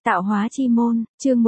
Tạo hóa chi môn, chương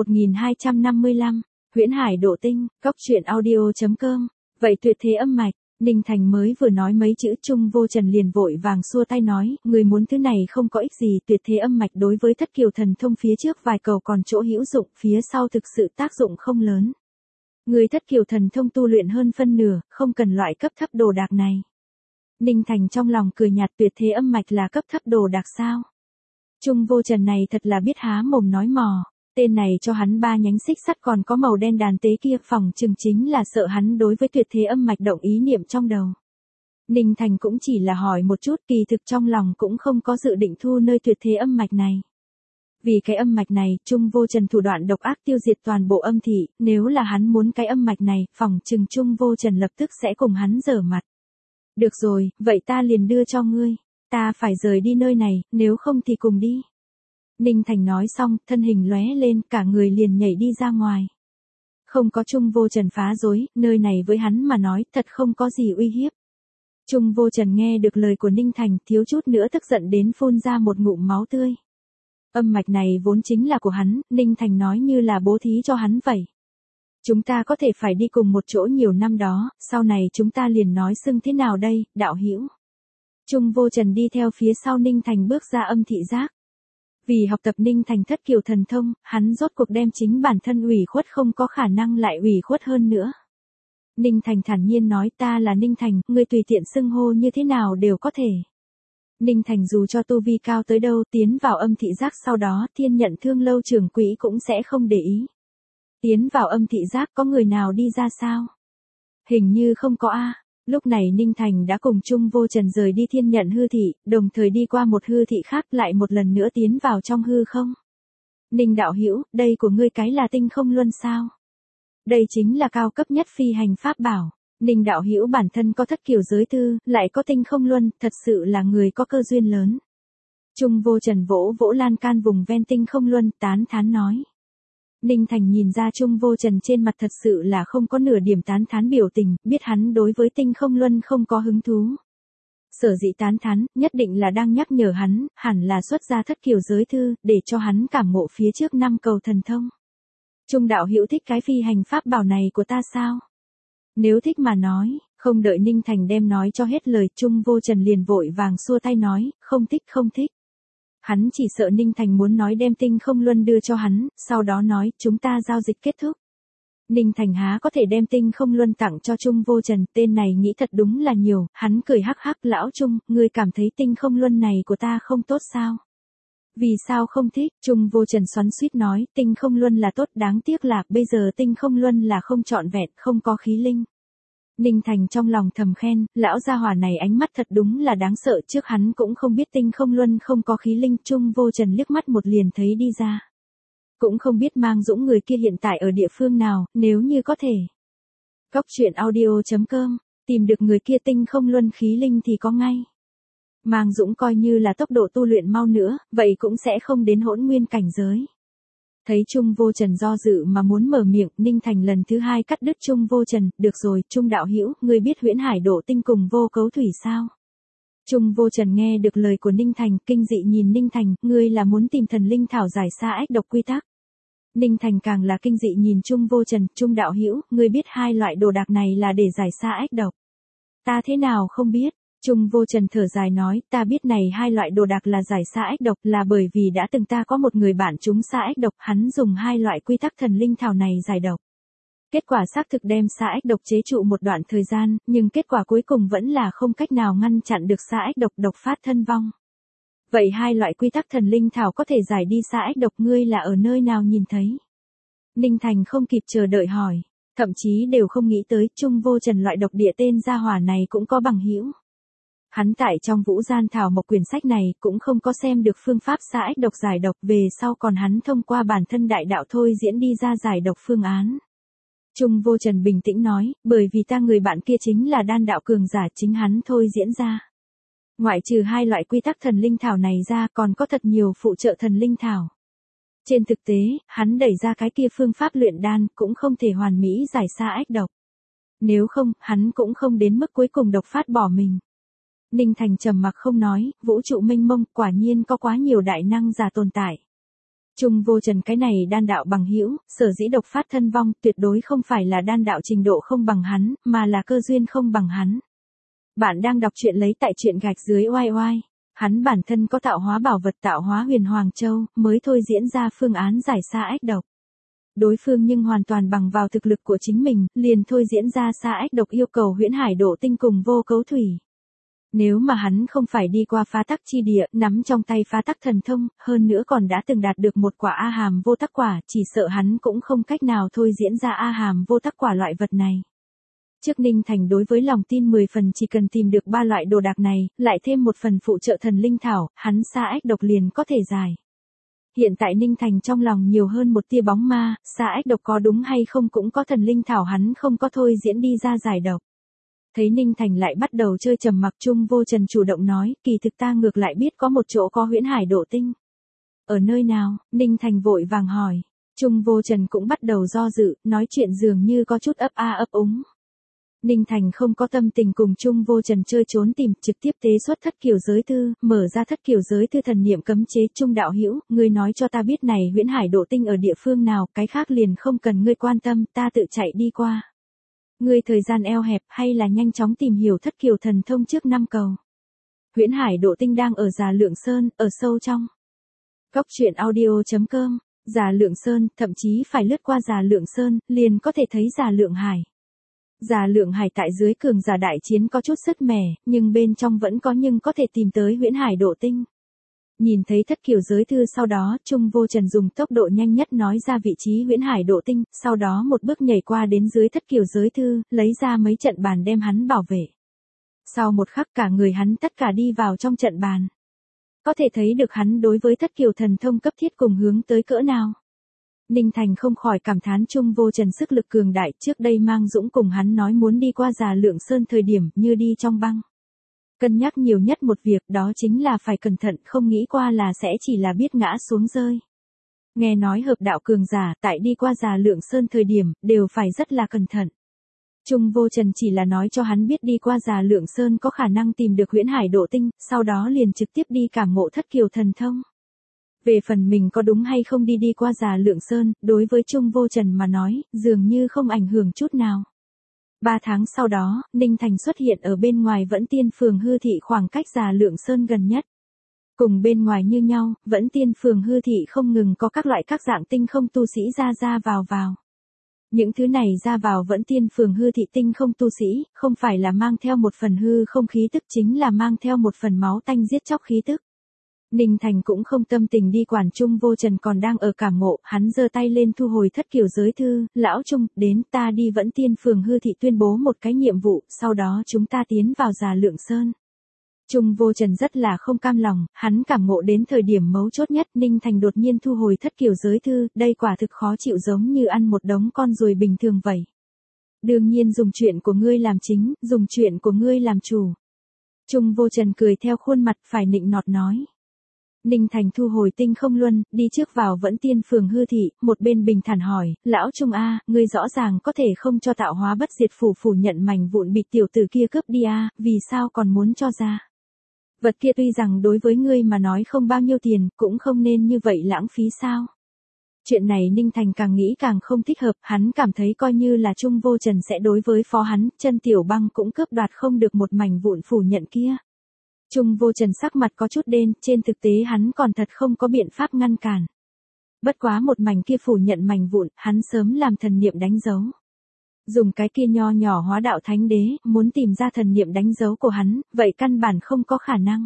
1255, Huyễn Hải độ tinh, Cóc truyện audio.com. Vậy tuyệt thế âm mạch, Ninh Thành mới vừa nói mấy chữ Trung Vô Trần liền vội vàng xua tay nói, người muốn thứ này không có ích gì, tuyệt thế âm mạch đối với thất kiều thần thông phía trước vài cầu còn chỗ hữu dụng, phía sau thực sự tác dụng không lớn. Người thất kiều thần thông tu luyện hơn phân nửa, không cần loại cấp thấp đồ đạc này. Ninh Thành trong lòng cười nhạt, tuyệt thế âm mạch là cấp thấp đồ đạc sao? Trung Vô Trần này thật là biết há mồm nói mò, tên này cho hắn 3 nhánh xích sắt còn có màu đen đàn tế kia, phòng chừng chính là sợ hắn đối với tuyệt thế âm mạch động ý niệm trong đầu. Ninh Thành cũng chỉ là hỏi một chút, kỳ thực trong lòng cũng không có dự định thu nơi tuyệt thế âm mạch này. Vì cái âm mạch này, Trung Vô Trần thủ đoạn độc ác tiêu diệt toàn bộ âm thị, nếu là hắn muốn cái âm mạch này, phòng chừng Trung Vô Trần lập tức sẽ cùng hắn giở mặt. Được rồi, vậy ta liền đưa cho ngươi. Ta phải rời đi nơi này, nếu không thì cùng đi. Ninh Thành nói xong, thân hình lóe lên, cả người liền nhảy đi ra ngoài. Không có Trung Vô Trần phá rối, nơi này với hắn mà nói, thật không có gì uy hiếp. Trung Vô Trần nghe được lời của Ninh Thành, thiếu chút nữa tức giận đến phun ra một ngụm máu tươi. Âm mạch này vốn chính là của hắn, Ninh Thành nói như là bố thí cho hắn vậy. Chúng ta có thể phải đi cùng một chỗ nhiều năm đó, sau này chúng ta liền nói xưng thế nào đây, đạo hữu. Trung Vô Trần đi theo phía sau Ninh Thành bước ra âm thị giác. Vì học tập Ninh Thành thất kiều thần thông, hắn rốt cuộc đem chính bản thân ủy khuất không có khả năng lại ủy khuất hơn nữa. Ninh Thành thản nhiên nói, ta là Ninh Thành, ngươi tùy tiện xưng hô như thế nào đều có thể. Ninh Thành dù cho tu vi cao tới đâu, tiến vào âm thị giác sau đó, Thiên Nhận Thương Lâu trưởng quỹ cũng sẽ không để ý. Tiến vào âm thị giác có người nào đi ra sao? Hình như không có a. Lúc này Ninh Thành đã cùng Trung Vô Trần rời đi Thiên Nhận hư thị, đồng thời đi qua một hư thị khác, lại một lần nữa tiến vào trong hư không. Ninh đạo hữu, đây của ngươi cái là tinh không luân sao? Đây chính là cao cấp nhất phi hành pháp bảo. Ninh đạo hữu bản thân có thất kiều giới tư, lại có tinh không luân, thật sự là người có cơ duyên lớn. Trung Vô Trần vỗ vỗ lan can vùng ven tinh không luân, tán thán nói. Ninh Thành nhìn ra Trung Vô Trần trên mặt thật sự là không có nửa điểm tán thán biểu tình, biết hắn đối với tinh không luân không có hứng thú. Sở dĩ tán thán, nhất định là đang nhắc nhở hắn, hẳn là xuất ra thất kiều giới thư, để cho hắn cảm ngộ phía trước 5 cầu thần thông. Trung đạo hữu thích cái phi hành pháp bảo này của ta sao? Nếu thích mà nói, không đợi Ninh Thành đem nói cho hết lời, Trung Vô Trần liền vội vàng xua tay nói, không thích không thích. Hắn chỉ sợ Ninh Thành muốn nói đem tinh không luân đưa cho hắn, sau đó nói, chúng ta giao dịch kết thúc. Ninh Thành há có thể đem tinh không luân tặng cho Trung Vô Trần, tên này nghĩ thật đúng là nhiều, hắn cười hắc hắc, lão Trung, ngươi cảm thấy tinh không luân này của ta không tốt sao? Vì sao không thích? Trung Vô Trần xoắn xuýt nói, tinh không luân là tốt, đáng tiếc là, bây giờ tinh không luân là không trọn vẹn, không có khí linh. Ninh Thành trong lòng thầm khen, lão gia hỏa này ánh mắt thật đúng là đáng sợ, trước hắn cũng không biết tinh không luân không có khí linh, Trung Vô Trần liếc mắt một liền thấy đi ra. Cũng không biết Mang Dũng người kia hiện tại ở địa phương nào, nếu như có thể. Cóc truyện audio.com, tìm được người kia tinh không luân khí linh thì có ngay. Mang Dũng coi như là tốc độ tu luyện mau nữa, vậy cũng sẽ không đến hỗn nguyên cảnh giới. Thấy Trung Vô Trần do dự mà muốn mở miệng, Ninh Thành lần thứ 2 cắt đứt Trung Vô Trần, được rồi, Trung đạo hữu, ngươi biết Huyễn Hải độ tinh cùng vô cấu thủy sao? Trung Vô Trần nghe được lời của Ninh Thành, kinh dị nhìn Ninh Thành, ngươi là muốn tìm thần linh thảo giải xa ách độc quy tắc. Ninh Thành càng là kinh dị nhìn Trung Vô Trần, Trung đạo hữu, ngươi biết 2 loại đồ đạc này là để giải xa ách độc. Ta thế nào không biết? Trung Vô Trần thở dài nói, ta biết này 2 loại đồ đạc là giải xa ách độc là bởi vì đã từng ta có một người bạn trúng xa ách độc, hắn dùng 2 loại quy tắc thần linh thảo này giải độc. Kết quả xác thực đem xa ách độc chế trụ một đoạn thời gian, nhưng kết quả cuối cùng vẫn là không cách nào ngăn chặn được xa ách độc, độc phát thân vong. Vậy 2 loại quy tắc thần linh thảo có thể giải đi xa ách độc, ngươi là ở nơi nào nhìn thấy? Ninh Thành không kịp chờ đợi hỏi, thậm chí đều không nghĩ tới Trung Vô Trần loại độc địa tên gia hỏa này cũng có bằng hữu. Hắn tại trong Vũ Gian Thảo Mộc quyển sách này cũng không có xem được phương pháp xa ách độc giải độc, về sau còn hắn thông qua bản thân đại đạo thôi diễn đi ra giải độc phương án. Trung Vô Trần bình tĩnh nói, bởi vì ta người bạn kia chính là đan đạo cường giả, chính hắn thôi diễn ra. Ngoại trừ 2 loại quy tắc thần linh thảo này ra còn có thật nhiều phụ trợ thần linh thảo. Trên thực tế, hắn đẩy ra cái kia phương pháp luyện đan cũng không thể hoàn mỹ giải xa ách độc. Nếu không, hắn cũng không đến mức cuối cùng độc phát bỏ mình. Ninh Thành trầm mặc không nói, vũ trụ mênh mông, quả nhiên có quá nhiều đại năng giả tồn tại. Trung Vô Trần cái này đan đạo bằng hữu, sở dĩ độc phát thân vong, tuyệt đối không phải là đan đạo trình độ không bằng hắn, mà là cơ duyên không bằng hắn. Bạn đang đọc truyện lấy tại truyện gạch dưới oai oai. Hắn bản thân có tạo hóa bảo vật, tạo hóa huyền Hoàng Châu, mới thôi diễn ra phương án giải xa ách độc. Đối phương nhưng hoàn toàn bằng vào thực lực của chính mình, liền thôi diễn ra xa ách độc yêu cầu Huyễn Hải Độ Tinh cùng Vô Cấu Thủy. Nếu mà hắn không phải đi qua phá tắc chi địa, nắm trong tay phá tắc thần thông, hơn nữa còn đã từng đạt được một quả A Hàm vô tắc quả, chỉ sợ hắn cũng không cách nào thôi diễn ra A Hàm vô tắc quả loại vật này. Trước Ninh Thành đối với lòng tin 10 phần, chỉ cần tìm được 3 loại đồ đạc này, lại thêm một phần phụ trợ thần linh thảo, hắn xa ách độc liền có thể giải. Hiện tại Ninh Thành trong lòng nhiều hơn một tia bóng ma, xa ách độc có đúng hay không cũng có thần linh thảo hắn không có thôi diễn đi ra giải độc. Thấy Ninh Thành lại bắt đầu chơi trầm mặc, Trung Vô Trần chủ động nói, kỳ thực ta ngược lại biết có một chỗ có Huyễn Hải Độ Tinh. Ở nơi nào? Ninh Thành vội vàng hỏi. Trung Vô Trần cũng bắt đầu do dự, nói chuyện dường như có chút ấp a ấp úng. Ninh Thành không có tâm tình cùng Trung Vô Trần chơi trốn tìm, trực tiếp tế xuất thất kiểu giới thư, mở ra thất kiểu giới thư thần niệm cấm chế. Trung đạo hữu, ngươi nói cho ta biết này Huyễn Hải Độ Tinh ở địa phương nào, cái khác liền không cần ngươi quan tâm, ta tự chạy đi qua. Ngươi thời gian eo hẹp hay là nhanh chóng tìm hiểu thất kiều thần thông trước 5 cầu. Huyễn Hải Độ Tinh đang ở Già Lượng Sơn, ở sâu trong. Góc truyện audio.com, Già Lượng Sơn, thậm chí phải lướt qua Già Lượng Sơn, liền có thể thấy Già Lượng Hải. Già Lượng Hải tại dưới cường giả đại chiến có chút sứt mẻ, nhưng bên trong vẫn có thể tìm tới Huyễn Hải Độ Tinh. Nhìn thấy thất kiều giới thư sau đó, Trung Vô Trần dùng tốc độ nhanh nhất nói ra vị trí Huyễn Hải Độ Tinh, sau đó một bước nhảy qua đến dưới thất kiều giới thư, lấy ra mấy trận bàn đem hắn bảo vệ. Sau một khắc cả người hắn tất cả đi vào trong trận bàn. Có thể thấy được hắn đối với thất kiều thần thông cấp thiết cùng hướng tới cỡ nào. Ninh Thành không khỏi cảm thán Trung Vô Trần sức lực cường đại, trước đây Mang Dũng cùng hắn nói muốn đi qua Già Lượng Sơn thời điểm như đi trong băng. Cân nhắc nhiều nhất một việc đó chính là phải cẩn thận, không nghĩ qua là sẽ chỉ là biết ngã xuống rơi. Nghe nói hợp đạo cường giả tại đi qua Già Lượng Sơn thời điểm đều phải rất là cẩn thận. Trung Vô Trần chỉ là nói cho hắn biết đi qua Già Lượng Sơn có khả năng tìm được Huyễn Hải Độ Tinh, sau đó liền trực tiếp đi cảm ngộ thất kiều thần thông. Về phần mình có đúng hay không đi qua Già Lượng Sơn, đối với Trung Vô Trần mà nói, dường như không ảnh hưởng chút nào. 3 tháng sau đó, Ninh Thành xuất hiện ở bên ngoài Vẫn Tiên Phường Hư Thị, khoảng cách Già Lượng Sơn gần nhất. Cùng bên ngoài như nhau, Vẫn Tiên Phường Hư Thị không ngừng có các loại các dạng tinh không tu sĩ ra vào. Những thứ này ra vào Vẫn Tiên Phường Hư Thị tinh không tu sĩ, không phải là mang theo một phần hư không khí tức, chính là mang theo một phần máu tanh giết chóc khí tức. Ninh Thành cũng không tâm tình đi quản Trung Vô Trần còn đang ở cảm ngộ, hắn giơ tay lên thu hồi thất kiều giới thư, lão Trung, đến ta đi Vẫn Tiên Phường Hư Thị tuyên bố một cái nhiệm vụ, sau đó chúng ta tiến vào Già Lượng Sơn. Trung Vô Trần rất là không cam lòng, hắn cảm ngộ đến thời điểm mấu chốt nhất, Ninh Thành đột nhiên thu hồi thất kiều giới thư, đây quả thực khó chịu giống như ăn một đống con ruồi bình thường vậy. Đương nhiên dùng chuyện của ngươi làm chính, dùng chuyện của ngươi làm chủ. Trung Vô Trần cười theo khuôn mặt phải nịnh nọt nói. Ninh Thành thu hồi tinh không luân, đi trước vào Vẫn Tiên Phường Hư Thị, một bên bình thản hỏi, lão Trung A, ngươi rõ ràng có thể không cho tạo hóa bất diệt phủ phủ nhận mảnh vụn bị tiểu tử kia cướp đi a, vì sao còn muốn cho ra? Vật kia tuy rằng đối với ngươi mà nói không bao nhiêu tiền, cũng không nên như vậy lãng phí sao? Chuyện này Ninh Thành càng nghĩ càng không thích hợp, hắn cảm thấy coi như là Trung Vô Trần sẽ đối với phó hắn, chân tiểu băng cũng cướp đoạt không được một mảnh vụn phủ nhận kia. Trung Vô Trần sắc mặt có chút đen, trên thực tế hắn còn thật không có biện pháp ngăn cản. Bất quá một mảnh kia phủ nhận mảnh vụn, hắn sớm làm thần niệm đánh dấu. Dùng cái kia nho nhỏ hóa đạo thánh đế, muốn tìm ra thần niệm đánh dấu của hắn, vậy căn bản không có khả năng.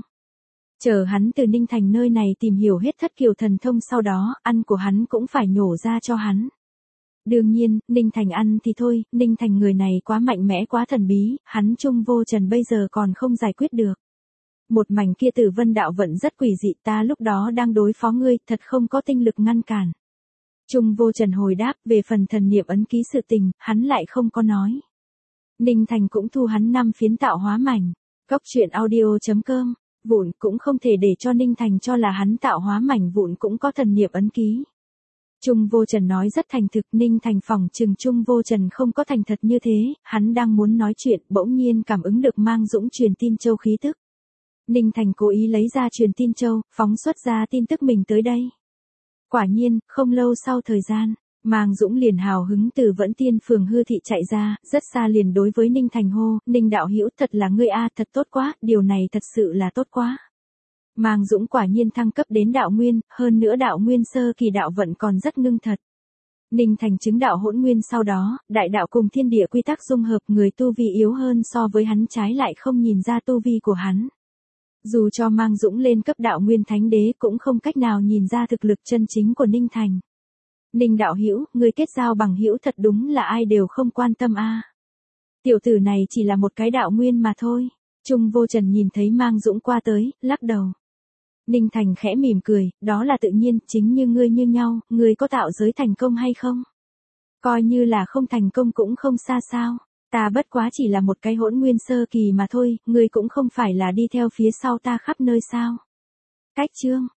Chờ hắn từ Ninh Thành nơi này tìm hiểu hết thất kiều thần thông sau đó, ăn của hắn cũng phải nhổ ra cho hắn. Đương nhiên, Ninh Thành ăn thì thôi, Ninh Thành người này quá mạnh mẽ quá thần bí, hắn Trung Vô Trần bây giờ còn không giải quyết được. Một mảnh kia Tử Vân đạo vận rất quỷ dị, ta lúc đó đang đối phó ngươi, thật không có tinh lực ngăn cản. Trung Vô Trần hồi đáp, về phần thần niệm ấn ký sự tình, hắn lại không có nói. Ninh Thành cũng thu hắn 5 phiến tạo hóa mảnh. Góc truyện audio.com, vụn cũng không thể để cho Ninh Thành cho là hắn tạo hóa mảnh vụn cũng có thần niệm ấn ký. Trung Vô Trần nói rất thành thực, Ninh Thành phỏng chừng Trung Vô Trần không có thành thật như thế, hắn đang muốn nói chuyện, bỗng nhiên cảm ứng được Mang Dũng truyền tin châu khí tức. Ninh Thành cố ý lấy ra truyền tin châu, phóng xuất ra tin tức mình tới đây. Quả nhiên, không lâu sau thời gian, Mang Dũng liền hào hứng từ Vẫn Tiên phường Hư thị chạy ra, rất xa liền đối với Ninh Thành hô, Ninh đạo hữu thật là ngươi a, thật tốt quá, điều này thật sự là tốt quá. Mang Dũng quả nhiên thăng cấp đến đạo nguyên, hơn nữa đạo nguyên sơ kỳ đạo vận còn rất ngưng thật. Ninh Thành chứng đạo hỗn nguyên sau đó, đại đạo cùng thiên địa quy tắc dung hợp, người tu vi yếu hơn so với hắn trái lại không nhìn ra tu vi của hắn. Dù cho Mang Dũng lên cấp đạo nguyên thánh đế cũng không cách nào nhìn ra thực lực chân chính của Ninh Thành. Ninh đạo hữu, người kết giao bằng hữu thật đúng là ai đều không quan tâm a. Tiểu tử này chỉ là một cái đạo nguyên mà thôi. Trung Vô Trần nhìn thấy Mang Dũng qua tới, lắc đầu. Ninh Thành khẽ mỉm cười, đó là tự nhiên, chính như ngươi như nhau, ngươi có tạo giới thành công hay không? Coi như là không thành công cũng không xa sao. Ta bất quá chỉ là một cái hỗn nguyên sơ kỳ mà thôi, ngươi cũng không phải là đi theo phía sau ta khắp nơi sao. Cách chương.